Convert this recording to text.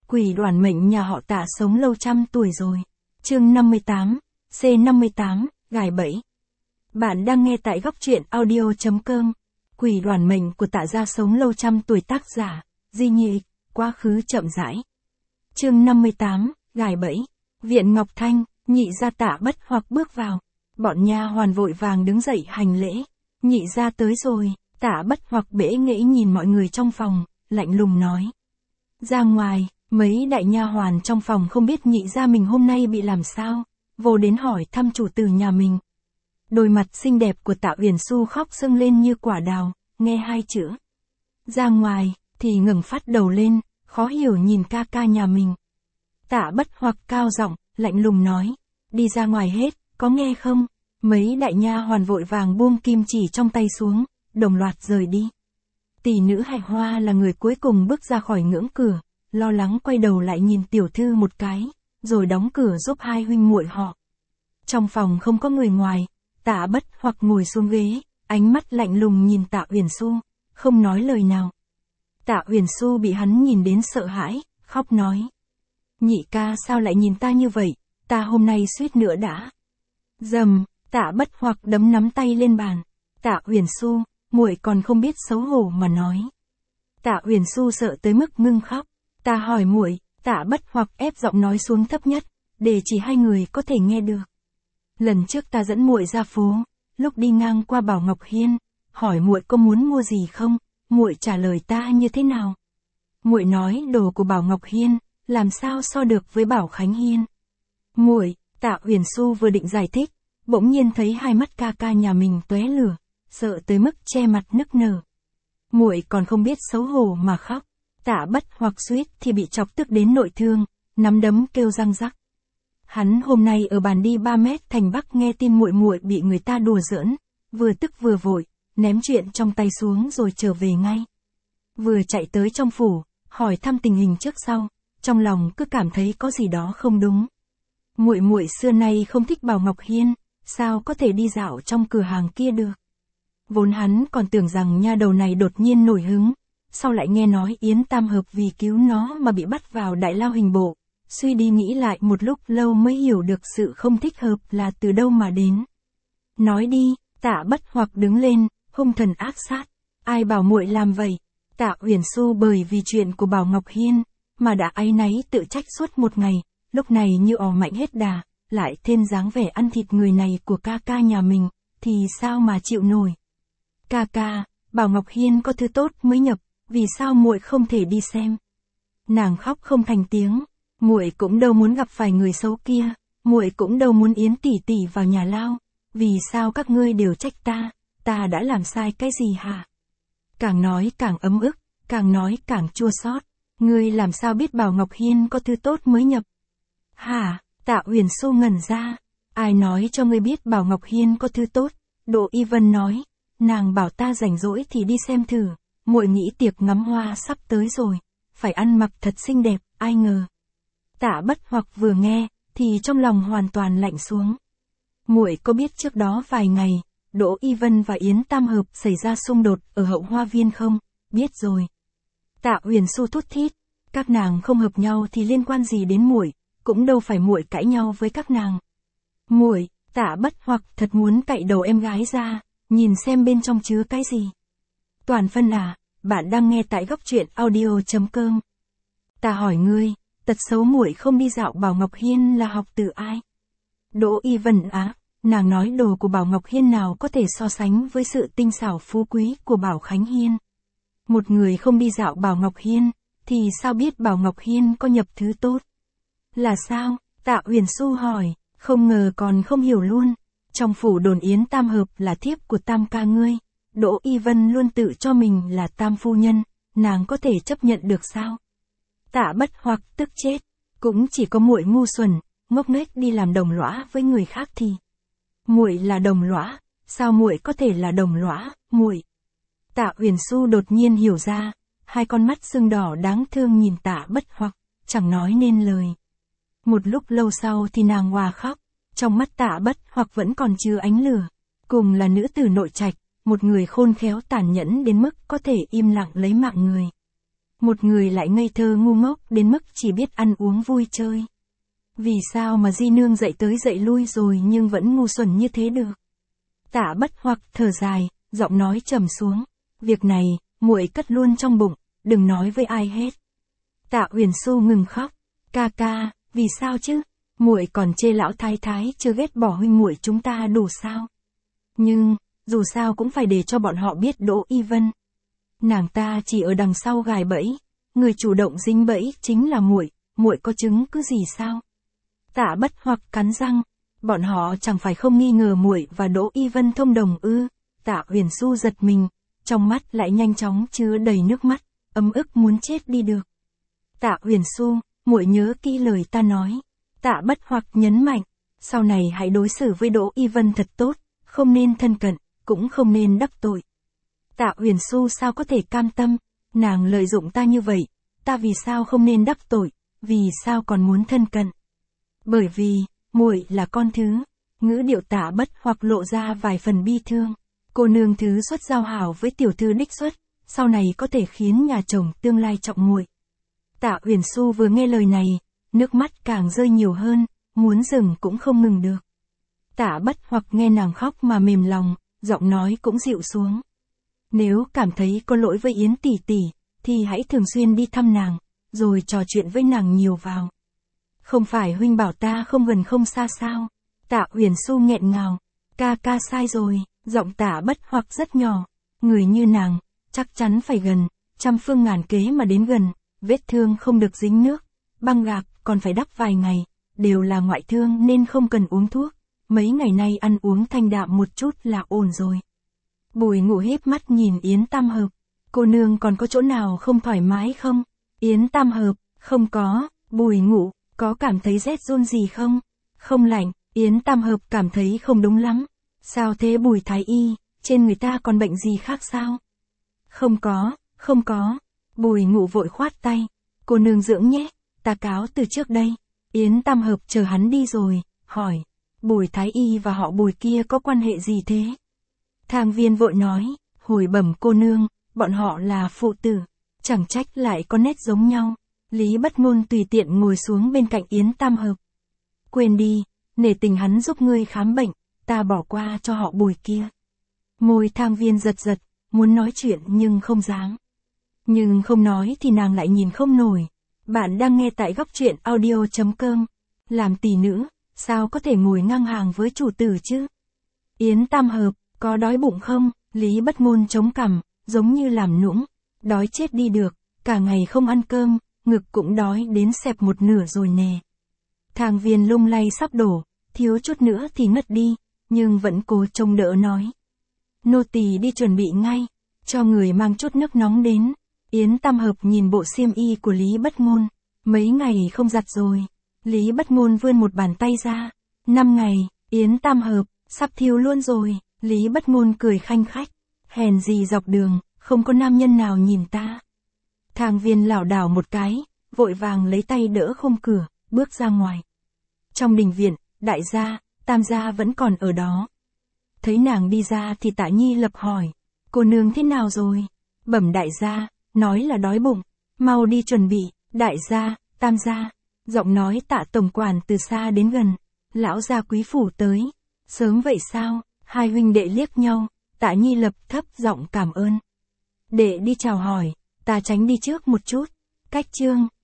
Quỷ đoản mệnh nhà họ Tạ sống lâu trăm tuổi rồi. Chương 58, C58, gài bẫy. Bạn đang nghe tại góc truyện audio.com. Quỷ đoản mệnh của Tạ gia sống lâu trăm tuổi, tác giả Di Nhị, quá khứ chậm rãi. Chương 58, gài bẫy. Viện Ngọc Thanh, Nhị gia Tạ Bất Hoặc bước vào. Bọn nha hoàn vội vàng đứng dậy hành lễ. Nhị gia tới rồi. Tạ Bất Hoặc bẽ nghễ nhìn mọi người trong phòng, lạnh lùng nói. Ra ngoài, mấy đại nha hoàn trong phòng không biết nhị gia mình hôm nay bị làm sao, vô đến hỏi thăm chủ tử nhà mình. Đôi mặt xinh đẹp của Tạ Uyển Xu khóc sưng lên như quả đào, nghe hai chữ ra ngoài, thì ngẩng phát đầu lên, khó hiểu nhìn ca ca nhà mình. Tạ Bất Hoặc cao giọng, lạnh lùng nói, đi ra ngoài hết, có nghe không? Mấy đại nha hoàn vội vàng buông kim chỉ trong tay xuống, đồng loạt rời đi. Tỷ nữ Hạnh Hoa là người cuối cùng bước ra khỏi ngưỡng cửa, lo lắng quay đầu lại nhìn tiểu thư một cái, rồi đóng cửa giúp hai huynh muội họ. Trong phòng không có người ngoài, Tạ Bất Hoặc ngồi xuống ghế, ánh mắt lạnh lùng nhìn Tạ Uyển Xu, không nói lời nào. Tạ Uyển Xu bị hắn nhìn đến sợ hãi, khóc nói. Nhị ca sao lại nhìn ta như vậy, ta hôm nay suýt nữa đã. Dầm, Tạ Bất Hoặc đấm nắm tay lên bàn. Tạ Uyển Xu, muội còn không biết xấu hổ mà nói. Tạ Uyển Xu sợ tới mức ngưng khóc. Ta hỏi muội, Tạ Bất Hoặc ép giọng nói xuống thấp nhất, để chỉ hai người có thể nghe được. Lần trước ta dẫn muội ra phố, lúc đi ngang qua Bảo Ngọc Hiên, hỏi muội có muốn mua gì không, muội trả lời ta như thế nào? Muội nói đồ của Bảo Ngọc Hiên, làm sao so được với Bảo Khánh Hiên? Muội, Tạ Uyển Xu vừa định giải thích, bỗng nhiên thấy hai mắt ca ca nhà mình tóe lửa, sợ tới mức che mặt nức nở. Muội còn không biết xấu hổ mà khóc. Tạ Bất Hoặc suýt thì bị chọc tức đến nội thương, nắm đấm kêu răng rắc. Hắn hôm nay ở bàn đi 3 mét thành Bắc nghe tin muội muội bị người ta đùa giỡn, vừa tức vừa vội, ném chuyện trong tay xuống rồi trở về ngay. Vừa chạy tới trong phủ, hỏi thăm tình hình trước sau, trong lòng cứ cảm thấy có gì đó không đúng. Muội muội xưa nay không thích Bảo Ngọc Hiên, sao có thể đi dạo trong cửa hàng kia được? Vốn hắn còn tưởng rằng nha đầu này đột nhiên nổi hứng, sau lại nghe nói Yến Tam Hợp vì cứu nó mà bị bắt vào đại lao hình bộ, suy đi nghĩ lại một lúc lâu mới hiểu được sự không thích hợp là từ đâu mà đến. Nói đi, Tạ Bất Hoặc đứng lên, hung thần ác sát. Ai bảo muội làm vậy? Tạ Uyển Xu bởi vì chuyện của Bảo Ngọc Hiên, mà đã áy náy tự trách suốt một ngày, lúc này như ò mạnh hết đà, lại thêm dáng vẻ ăn thịt người này của ca ca nhà mình, thì sao mà chịu nổi? Ca ca, Bảo Ngọc Hiên có thứ tốt mới nhập, vì sao muội không thể đi xem? Nàng khóc không thành tiếng, muội cũng đâu muốn gặp phải người xấu kia, muội cũng đâu muốn Yến tỷ tỷ vào nhà lao, vì sao các ngươi đều trách ta đã làm sai cái gì hả? Càng nói càng ấm ức, càng nói càng chua xót. Ngươi làm sao biết Bảo Ngọc Hiên có thứ tốt mới nhập? Hả? Tạ Uyển Xu ngẩn ra. Ai nói cho ngươi biết Bảo Ngọc Hiên có thứ tốt? Đỗ Y Vân nói. Nàng bảo ta rảnh rỗi thì đi xem thử. Muội nghĩ tiệc ngắm hoa sắp tới rồi, phải ăn mặc thật xinh đẹp, ai ngờ. Tạ Bất Hoặc vừa nghe, thì trong lòng hoàn toàn lạnh xuống. Muội có biết trước đó vài ngày, Đỗ Y Vân và Yến Tam Hợp xảy ra xung đột ở hậu hoa viên không? Biết rồi. Tạ Uyển Xu thút thít, các nàng không hợp nhau thì liên quan gì đến muội, cũng đâu phải muội cãi nhau với các nàng. Muội, Tạ Bất Hoặc thật muốn cạy đầu em gái ra, nhìn xem bên trong chứa cái gì. Toàn Phân à, bạn đang nghe tại góc truyện audio.com. Ta hỏi ngươi, tật xấu muội không đi dạo Bảo Ngọc Hiên là học từ ai? Đỗ Y Vân á, nàng nói đồ của Bảo Ngọc Hiên nào có thể so sánh với sự tinh xảo phú quý của Bảo Khánh Hiên. Một người không đi dạo Bảo Ngọc Hiên, thì sao biết Bảo Ngọc Hiên có nhập thứ tốt? Là sao? Tạ Uyển Xu hỏi, không ngờ còn không hiểu luôn. Trong phủ đồn Yến Tam Hợp là thiếp của Tam ca ngươi. Đỗ Y Vân luôn tự cho mình là Tam phu nhân, nàng có thể chấp nhận được sao? Tạ Bất Hoặc tức chết, cũng chỉ có muội ngu xuẩn, ngốc nghếch đi làm đồng lõa với người khác thì. Muội là đồng lõa, sao muội có thể là đồng lõa, muội? Tạ Uyển Xu đột nhiên hiểu ra, hai con mắt sưng đỏ đáng thương nhìn Tạ Bất Hoặc, chẳng nói nên lời. Một lúc lâu sau thì nàng òa khóc, trong mắt Tạ Bất Hoặc vẫn còn chứa ánh lửa, cùng là nữ tử nội trạch, một người khôn khéo tàn nhẫn đến mức có thể im lặng lấy mạng người. Một người lại ngây thơ ngu ngốc đến mức chỉ biết ăn uống vui chơi. Vì sao mà Di nương dậy tới dậy lui rồi nhưng vẫn ngu xuẩn như thế được? Tạ Bất Hoặc thở dài, giọng nói trầm xuống. Việc này, muội cất luôn trong bụng, đừng nói với ai hết. Tạ Uyển Xu ngừng khóc. Ca ca, vì sao chứ? Muội còn chê lão thái thái chưa ghét bỏ huynh muội chúng ta đủ sao? Nhưng, dù sao cũng phải để cho bọn họ biết Đỗ Y Vân. Nàng ta chỉ ở đằng sau gài bẫy, người chủ động dính bẫy chính là muội, muội có chứng cứ gì sao? Tạ Bất Hoặc cắn răng, bọn họ chẳng phải không nghi ngờ muội và Đỗ Y Vân thông đồng ư? Tạ Uyển Xu giật mình, trong mắt lại nhanh chóng chứa đầy nước mắt, ấm ức muốn chết đi được. Tạ Uyển Xu, muội nhớ kỹ lời ta nói. Tạ Bất Hoặc nhấn mạnh, sau này hãy đối xử với Đỗ Y Vân thật tốt, không nên thân cận, cũng không nên đắc tội. Tạ Uyển Xu sao có thể cam tâm, nàng lợi dụng ta như vậy, ta vì sao không nên đắc tội, vì sao còn muốn thân cận? Bởi vì, muội là con thứ. Ngữ điệu Tạ Bất Hoặc lộ ra vài phần bi thương. Cô nương thứ xuất giao hảo với tiểu thư đích xuất, sau này có thể khiến nhà chồng tương lai trọng muội. Tạ Uyển Xu vừa nghe lời này, nước mắt càng rơi nhiều hơn, muốn dừng cũng không ngừng được. Tạ Bất Hoặc nghe nàng khóc mà mềm lòng, giọng nói cũng dịu xuống. Nếu cảm thấy có lỗi với Yến tỷ tỷ, thì hãy thường xuyên đi thăm nàng, rồi trò chuyện với nàng nhiều vào. Không phải huynh bảo ta không gần không xa sao? Tạ Uyển Xu nghẹn ngào. Ca ca sai rồi, giọng Tạ Bất Hoặc rất nhỏ. Người như nàng, chắc chắn phải gần, trăm phương ngàn kế mà đến gần, vết thương không được dính nước, băng gạc còn phải đắp vài ngày, đều là ngoại thương nên không cần uống thuốc. Mấy ngày nay ăn uống thanh đạm một chút là ổn rồi. Bùi Ngụ híp mắt nhìn Yến Tam Hợp. Cô nương còn có chỗ nào không thoải mái không? Yến Tam Hợp, không có. Bùi Ngụ, có cảm thấy rét run gì không? Không lạnh. Yến Tam Hợp cảm thấy không đúng lắm. Sao thế Bùi Thái Y, trên người ta còn bệnh gì khác sao? Không có, không có. Bùi Ngụ vội khoát tay. Cô nương dưỡng nhé, ta cáo từ trước đây. Yến Tam Hợp chờ hắn đi rồi, hỏi. Bùi Thái Y và họ Bùi kia có quan hệ gì thế? Thang Viên vội nói, hồi bẩm cô nương, bọn họ là phụ tử, chẳng trách lại có nét giống nhau. Lý Bất Ngôn tùy tiện ngồi xuống bên cạnh Yến Tam Hợp. Quên đi, nể tình hắn giúp ngươi khám bệnh, ta bỏ qua cho họ Bùi kia. Môi Thang Viên giật giật, muốn nói chuyện nhưng không dám. Nhưng không nói thì nàng lại nhìn không nổi. Bạn đang nghe tại góc truyện audio.com. Làm tỷ nữ, sao có thể ngồi ngang hàng với chủ tử chứ? Yến Tam Hợp, có đói bụng không? Lý Bất Ngôn chống cằm, giống như làm nũng. Đói chết đi được, cả ngày không ăn cơm, ngực cũng đói đến xẹp một nửa rồi nè. Thang Viên lung lay sắp đổ, thiếu chút nữa thì ngất đi, nhưng vẫn cố trông đỡ nói. Nô tỳ đi chuẩn bị ngay, cho người mang chút nước nóng đến. Yến Tam Hợp nhìn bộ xiêm y của Lý Bất Ngôn, mấy ngày không giặt rồi. Lý Bất Ngôn vươn một bàn tay ra. 5 ngày, Yến Tam Hợp, sắp thiêu luôn rồi. Lý Bất Ngôn cười khanh khách. Hèn gì dọc đường, không có nam nhân nào nhìn ta. Thang Viên lảo đảo một cái, vội vàng lấy tay đỡ khung cửa, bước ra ngoài. Trong đình viện, đại gia, tam gia vẫn còn ở đó. Thấy nàng đi ra thì Tạ Nhi Lập hỏi. Cô nương thế nào rồi? Bẩm đại gia, nói là đói bụng. Mau đi chuẩn bị, đại gia, tam gia. Giọng nói Tạ tổng quản từ xa đến gần. Lão gia quý phủ tới. Sớm vậy sao? Hai huynh đệ liếc nhau. Tạ Nhi Lập thấp giọng cảm ơn. Đệ đi chào hỏi, ta tránh đi trước một chút. Cách chương